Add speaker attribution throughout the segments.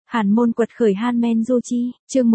Speaker 1: Hàn môn quật khởi Han Du Chi, chương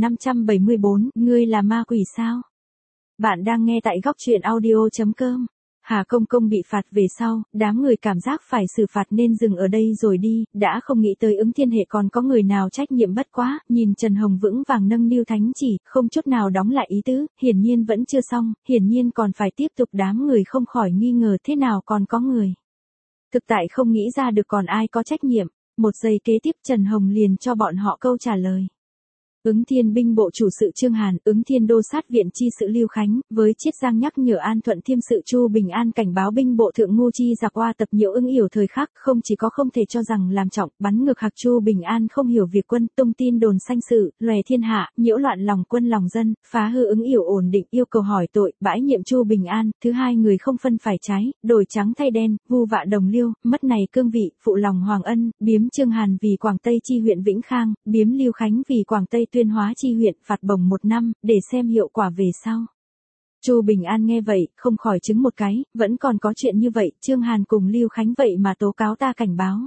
Speaker 1: 1574, ngươi là ma quỷ sao? Bạn đang nghe tại góc truyện audio.com. Hà Công Công bị phạt về sau, đám người cảm giác phải xử phạt nên dừng ở đây rồi đi, đã không nghĩ tới Ứng Thiên Hệ còn có người nào trách nhiệm bất quá, nhìn Trần Hồng vững vàng nâng niu thánh chỉ, không chút nào đóng lại ý tứ, hiển nhiên vẫn chưa xong, hiển nhiên còn phải tiếp tục, đám người không khỏi nghi ngờ thế nào còn có người. Thực tại không nghĩ ra được còn ai có trách nhiệm. Một giây kế tiếp Trần Hồng liền cho bọn họ câu trả lời. Ứng Thiên binh bộ chủ sự Trương Hàn, Ứng Thiên đô sát viện chi sự Lưu Khánh, với Chiết Giang nhắc nhở An Thuận Thiêm sự Chu Bình An cảnh báo binh bộ thượng ngu chi giặc oa tập nhiễu ứng yểu thời khắc, không chỉ có không thể cho rằng làm trọng, bắn ngược hạc Chu Bình An không hiểu việc quân, tung tin đồn sanh sự, lòe thiên hạ, nhiễu loạn lòng quân lòng dân, phá hư ứng yểu ổn định, yêu cầu hỏi tội, bãi nhiệm Chu Bình An, thứ hai người không phân phải trái, đổi trắng thay đen, vu vạ đồng liêu, mất này cương vị, phụ lòng Hoàng Ân, biếm Trương Hàn vì Quảng Tây chi huyện Vĩnh Khang, biếm Lưu Khánh vì Quảng Tây Tuyên Hóa chi huyện, phạt bổng 1 năm, để xem hiệu quả về sau. Chu Bình An nghe vậy, không khỏi chứng một cái, vẫn còn có chuyện như vậy, Trương Hàn cùng Lưu Khánh vậy mà tố cáo ta cảnh báo.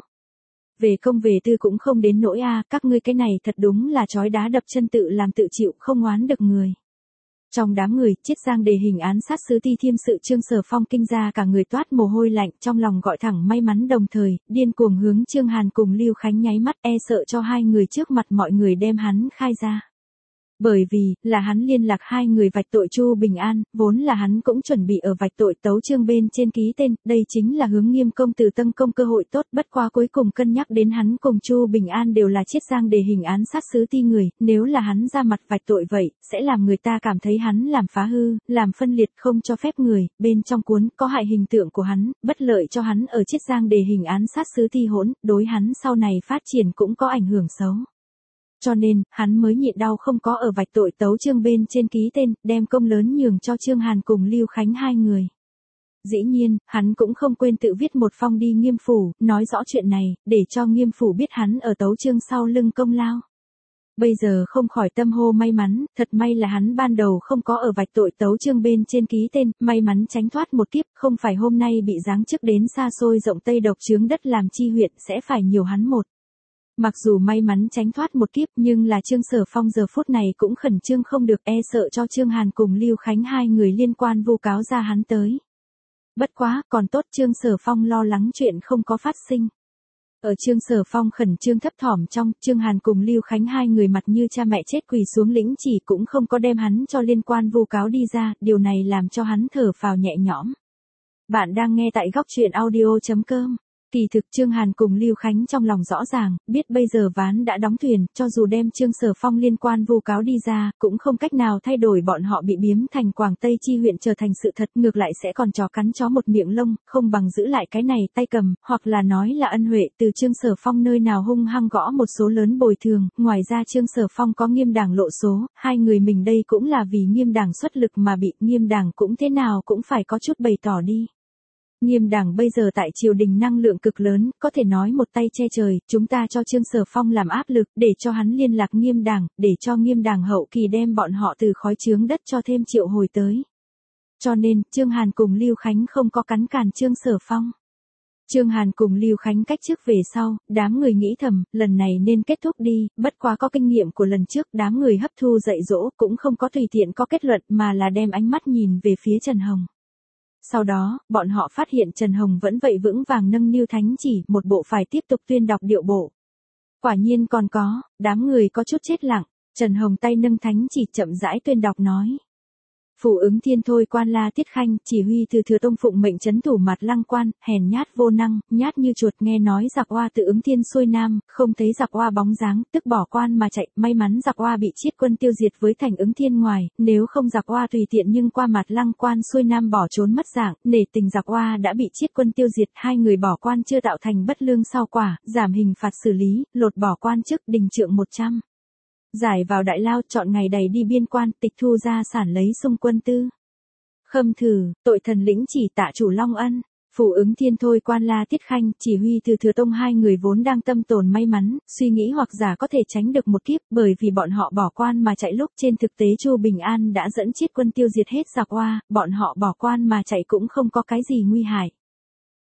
Speaker 1: Về công về tư cũng không đến nỗi các ngươi cái này thật đúng là chói đá đập chân tự làm tự chịu, không oán được người. Trong đám người, Chiết Giang đề hình án sát sứ Ti Thiêm sự Trương Sở Phong kinh ra cả người toát mồ hôi lạnh, trong lòng gọi thẳng may mắn đồng thời, điên cuồng hướng Trương Hàn cùng Lưu Khánh nháy mắt, e sợ cho hai người trước mặt mọi người đem hắn khai ra. Bởi vì, là hắn liên lạc hai người vạch tội Chu Bình An, vốn là hắn cũng chuẩn bị ở vạch tội tấu chương bên trên ký tên, đây chính là hướng Nghiêm công từ Tân công cơ hội tốt, bất quá cuối cùng cân nhắc đến hắn cùng Chu Bình An đều là Chiết Giang đề hình án sát sứ Ti người, nếu là hắn ra mặt vạch tội vậy, sẽ làm người ta cảm thấy hắn làm phá hư, làm phân liệt không cho phép người, bên trong cuốn có hại hình tượng của hắn, bất lợi cho hắn ở Chiết Giang đề hình án sát sứ Ti hỗn, đối hắn sau này phát triển cũng có ảnh hưởng xấu. Cho nên, hắn mới nhịn đau không có ở vạch tội tấu chương bên trên ký tên, đem công lớn nhường cho Trương Hàn cùng Lưu Khánh hai người. Dĩ nhiên, hắn cũng không quên tự viết một phong đi Nghiêm phủ, nói rõ chuyện này, để cho Nghiêm phủ biết hắn ở tấu chương sau lưng công lao. Bây giờ không khỏi tâm hô may mắn, thật may là hắn ban đầu không có ở vạch tội tấu chương bên trên ký tên, may mắn tránh thoát một kiếp, không phải hôm nay bị giáng chức đến xa xôi rộng Tây độc chướng đất làm chi huyện sẽ phải nhiều hắn một. Mặc dù may mắn tránh thoát một kiếp nhưng là Trương Sở Phong giờ phút này cũng khẩn trương không được, e sợ cho Trương Hàn cùng Lưu Khánh hai người liên quan vu cáo ra hắn tới. Bất quá, còn tốt Trương Sở Phong lo lắng chuyện không có phát sinh. Ở Trương Sở Phong khẩn trương thấp thỏm trong, Trương Hàn cùng Lưu Khánh hai người mặt như cha mẹ chết quỳ xuống lĩnh chỉ cũng không có đem hắn cho liên quan vu cáo đi ra, điều này làm cho hắn thở phào nhẹ nhõm. Bạn đang nghe tại góc truyện audio.com. Kỳ thực Trương Hàn cùng Lưu Khánh trong lòng rõ ràng, biết bây giờ ván đã đóng thuyền, cho dù đem Trương Sở Phong liên quan vu cáo đi ra, cũng không cách nào thay đổi bọn họ bị biếm thành Quảng Tây chi huyện trở thành sự thật, ngược lại sẽ còn chó cắn chó một miệng lông, không bằng giữ lại cái này tay cầm, hoặc là nói là ân huệ từ Trương Sở Phong nơi nào hung hăng gõ một số lớn bồi thường, ngoài ra Trương Sở Phong có Nghiêm đảng lộ số, hai người mình đây cũng là vì Nghiêm đảng xuất lực mà bị, Nghiêm đảng cũng thế nào cũng phải có chút bày tỏ đi. Nghiêm đảng bây giờ tại triều đình năng lượng cực lớn, có thể nói một tay che trời, chúng ta cho Trương Sở Phong làm áp lực, để cho hắn liên lạc Nghiêm đảng, để cho Nghiêm đảng hậu kỳ đem bọn họ từ khói chướng đất cho thêm triệu hồi tới. Cho nên, Trương Hàn cùng Lưu Khánh không có cắn cản Trương Sở Phong. Trương Hàn cùng Lưu Khánh cách trước về sau, đám người nghĩ thầm, lần này nên kết thúc đi, bất quá có kinh nghiệm của lần trước, đám người hấp thu dạy dỗ, cũng không có tùy tiện có kết luận mà là đem ánh mắt nhìn về phía Trần Hồng. Sau đó, bọn họ phát hiện Trần Hồng vẫn vậy vững vàng nâng niu thánh chỉ, một bộ phải tiếp tục tuyên đọc điệu bộ. Quả nhiên còn có, đám người có chút chết lặng, Trần Hồng tay nâng thánh chỉ chậm rãi tuyên đọc nói. Phủ Ứng Thiên thôi quan La Tiết Khanh, chỉ huy từ Thừa Tông phụng mệnh trấn thủ Mặt Lăng quan, hèn nhát vô năng, nhát như chuột, nghe nói giặc oa từ Ứng Thiên xuôi nam, không thấy giặc oa bóng dáng, tức bỏ quan mà chạy, may mắn giặc oa bị Chiết quân tiêu diệt với thành Ứng Thiên ngoài, nếu không giặc oa tùy tiện nhưng qua Mặt Lăng quan xuôi nam bỏ trốn mất dạng, nể tình giặc oa đã bị Chiết quân tiêu diệt, hai người bỏ quan chưa tạo thành bất lương sau quả, giảm hình phạt xử lý, lột bỏ quan chức, đình trượng 100. Giải vào đại lao, chọn ngày đầy đi biên quan, tịch thu gia sản lấy sung quân tư. Khâm thử, tội thần lĩnh chỉ tạ chủ Long Ân. Phủ Ứng Thiên thôi quan La Tiết Khanh, chỉ huy từ Thừa Tông hai người vốn đang tâm tồn may mắn, suy nghĩ hoặc giả có thể tránh được một kiếp, bởi vì bọn họ bỏ quan mà chạy lúc trên thực tế Chu Bình An đã dẫn Chiết quân tiêu diệt hết giặc oa, bọn họ bỏ quan mà chạy cũng không có cái gì nguy hại.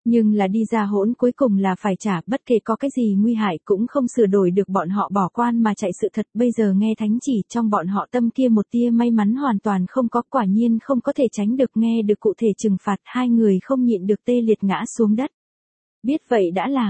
Speaker 1: Nhưng là đi ra hỗn cuối cùng là phải trả, bất kể có cái gì nguy hại cũng không sửa đổi được bọn họ bỏ quan mà chạy sự thật. Bây giờ nghe thánh chỉ trong bọn họ tâm kia một tia may mắn hoàn toàn không có, quả nhiên không có thể tránh được nghe được cụ thể trừng phạt, hai người không nhịn được tê liệt ngã xuống đất. Biết vậy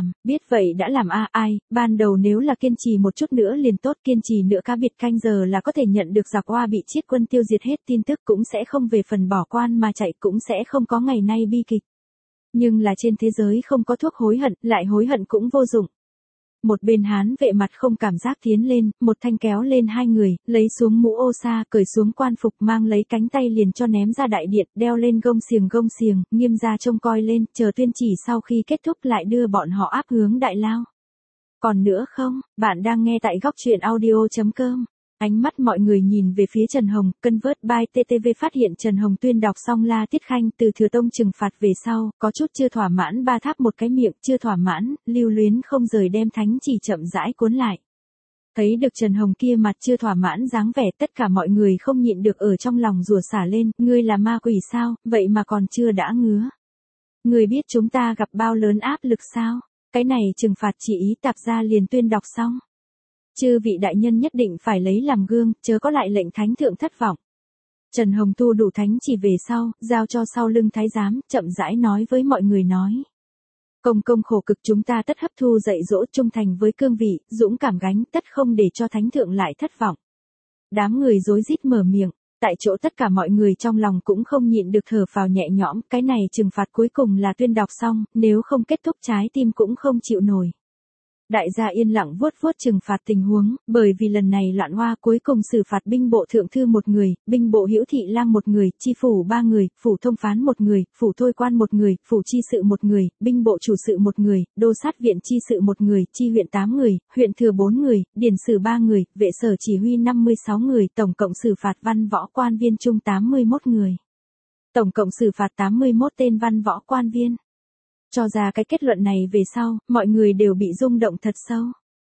Speaker 1: đã làm ai, ban đầu nếu là kiên trì một chút nữa liền tốt, kiên trì nữa cá biệt canh giờ là có thể nhận được giặc Oa bị triết quân tiêu diệt hết tin tức, cũng sẽ không về phần bỏ quan mà chạy, cũng sẽ không có ngày nay bi kịch. Nhưng là trên thế giới không có thuốc hối hận, lại hối hận cũng vô dụng. Một bên hán vệ mặt không cảm giác tiến lên, một thanh kéo lên hai người, lấy xuống mũ ô sa, cởi xuống quan phục, mang lấy cánh tay liền cho ném ra đại điện, đeo lên gông xiềng, nghiêm ra trông coi lên, chờ tuyên chỉ sau khi kết thúc lại đưa bọn họ áp hướng đại lao. Còn nữa không, bạn đang nghe tại góc truyện audio.com. Ánh mắt mọi người nhìn về phía Trần Hồng, Convert by TTV phát hiện Trần Hồng tuyên đọc xong La Tiết Khanh từ Thừa Tông trừng phạt về sau, có chút chưa thỏa mãn, ba tháp một cái miệng, chưa thỏa mãn, lưu luyến không rời đem thánh chỉ chậm rãi cuốn lại. Thấy được Trần Hồng kia mặt chưa thỏa mãn dáng vẻ, tất cả mọi người không nhịn được ở trong lòng rủa xả lên, ngươi là ma quỷ sao, vậy mà còn chưa đã ngứa. Ngươi biết chúng ta gặp bao lớn áp lực sao, cái này trừng phạt chỉ ý tạp ra liền tuyên đọc xong. Chư vị đại nhân nhất định phải lấy làm gương, chớ có lại lệnh thánh thượng thất vọng. Trần Hồng tu đủ thánh chỉ về sau, giao cho sau lưng thái giám, chậm rãi nói với mọi người nói. Công công khổ cực chúng ta tất hấp thu dạy dỗ, trung thành với cương vị, dũng cảm gánh, tất không để cho thánh thượng lại thất vọng. Đám người rối rít mở miệng, tại chỗ tất cả mọi người trong lòng cũng không nhịn được thở phào nhẹ nhõm, cái này trừng phạt cuối cùng là tuyên đọc xong, nếu không kết thúc trái tim cũng không chịu nổi. Đại gia yên lặng vuốt trừng phạt tình huống, bởi vì lần này Loạn Hoa cuối cùng xử phạt binh bộ thượng thư một người, binh bộ hữu thị lang một người, chi phủ ba người, phủ thông phán một người, phủ thôi quan một người, phủ chi sự một người, binh bộ chủ sự một người, đô sát viện chi sự một người, chi huyện 8 người, huyện thừa 4 người, điển sử 3 người, vệ sở chỉ huy 56 người, tổng cộng xử phạt văn võ quan viên chung 81 người. Tổng cộng xử phạt 81 tên văn võ quan viên. Cho ra cái kết luận này về sau, mọi người đều bị rung động thật sâu.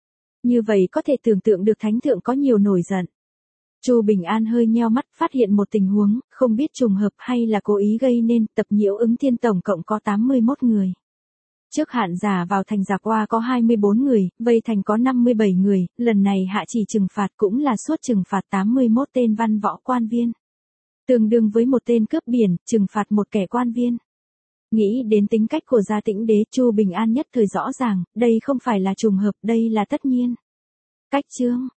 Speaker 1: Như vậy có thể tưởng tượng được thánh thượng có nhiều nổi giận. Chu Bình An hơi nheo mắt, phát hiện một tình huống, không biết trùng hợp hay là cố ý gây nên, tập nhiễu ứng thiên tổng cộng có 81 người. Trước hạn giả vào thành giặc Oa có 24 người, vây thành có 57 người, lần này hạ chỉ trừng phạt cũng là suốt trừng phạt 81 tên văn võ quan viên. Tương đương với một tên cướp biển, trừng phạt một kẻ quan viên. Nghĩ đến tính cách của Gia Tĩnh Đế, Chu Bình An nhất thời rõ ràng, đây không phải là trùng hợp, đây là tất nhiên. Cách chương